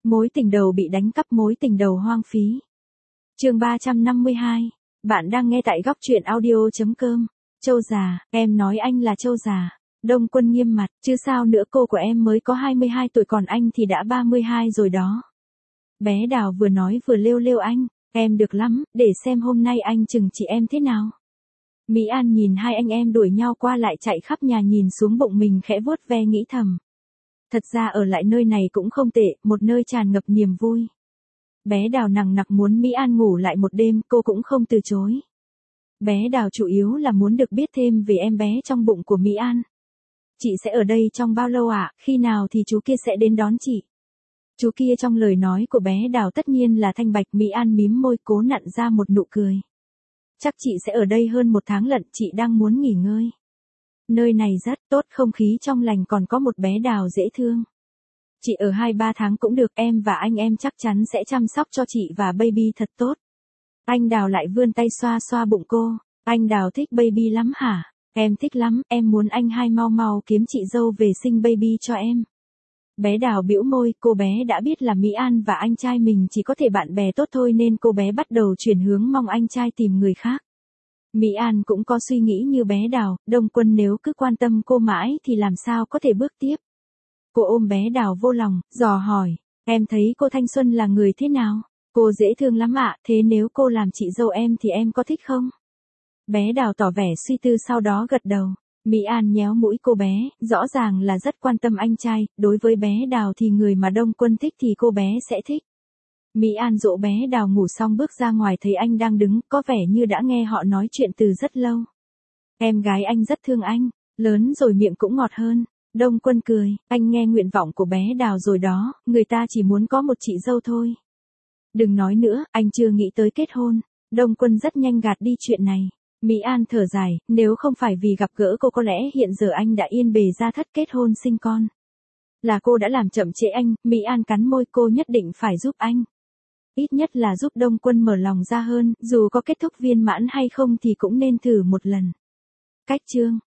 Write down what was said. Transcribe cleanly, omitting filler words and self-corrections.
Mối tình đầu bị đánh cắp, mối tình đầu hoang phí. Chương 352. Bạn đang nghe tại góc truyện audio.com. Châu già, em nói anh là Châu già. Đông Quân nghiêm mặt, chứ sao nữa, cô của em mới có 22 tuổi còn anh thì đã 32 rồi đó. Bé Đào vừa nói vừa lêu lêu anh, em được lắm, để xem hôm nay anh chừng trị em thế nào. Mỹ An nhìn hai anh em đuổi nhau qua lại chạy khắp nhà, nhìn xuống bụng mình khẽ vuốt ve nghĩ thầm. Thật ra ở lại nơi này cũng không tệ, một nơi tràn ngập niềm vui. Bé Đào nằng nặc muốn Mỹ An ngủ lại một đêm, cô cũng không từ chối. Bé Đào chủ yếu là muốn được biết thêm về em bé trong bụng của Mỹ An. Chị sẽ ở đây trong bao lâu ạ? Khi nào thì chú kia sẽ đến đón chị? Chú kia trong lời nói của bé Đào tất nhiên là Thanh Bạch. Mỹ An mím môi cố nặn ra một nụ cười. Chắc chị sẽ ở đây hơn 1 tháng lận, chị đang muốn nghỉ ngơi. Nơi này rất tốt, không khí trong lành, còn có một bé Đào dễ thương. Chị ở 2-3 tháng cũng được, em và anh em chắc chắn sẽ chăm sóc cho chị và baby thật tốt. Anh Đào lại vươn tay xoa xoa bụng cô. Anh Đào thích baby lắm hả? Em thích lắm, em muốn anh hai mau mau kiếm chị dâu về sinh baby cho em. Bé Đào bĩu môi, cô bé đã biết là Mỹ An và anh trai mình chỉ có thể bạn bè tốt thôi nên cô bé bắt đầu chuyển hướng mong anh trai tìm người khác. Mỹ An cũng có suy nghĩ như bé Đào, Đông Quân nếu cứ quan tâm cô mãi thì làm sao có thể bước tiếp. Cô ôm bé Đào vô lòng, dò hỏi, em thấy cô Thanh Xuân là người thế nào? Cô dễ thương lắm ạ, thế nếu cô làm chị dâu em thì em có thích không? Bé Đào tỏ vẻ suy tư sau đó gật đầu. Mỹ An nhéo mũi cô bé, rõ ràng là rất quan tâm anh trai, đối với bé Đào thì người mà Đông Quân thích thì cô bé sẽ thích. Mỹ An dỗ bé Đào ngủ xong bước ra ngoài thấy anh đang đứng, có vẻ như đã nghe họ nói chuyện từ rất lâu. Em gái anh rất thương anh, lớn rồi miệng cũng ngọt hơn. Đông Quân cười, anh nghe nguyện vọng của bé Đào rồi đó, người ta chỉ muốn có một chị dâu thôi. Đừng nói nữa, anh chưa nghĩ tới kết hôn. Đông Quân rất nhanh gạt đi chuyện này. Mỹ An thở dài, nếu không phải vì gặp gỡ cô có lẽ hiện giờ anh đã yên bề gia thất kết hôn sinh con. Là cô đã làm chậm trễ anh. Mỹ An cắn môi, cô nhất định phải giúp anh. Ít nhất là giúp Đông Quân mở lòng ra hơn, dù có kết thúc viên mãn hay không thì cũng nên thử một lần. Cách chương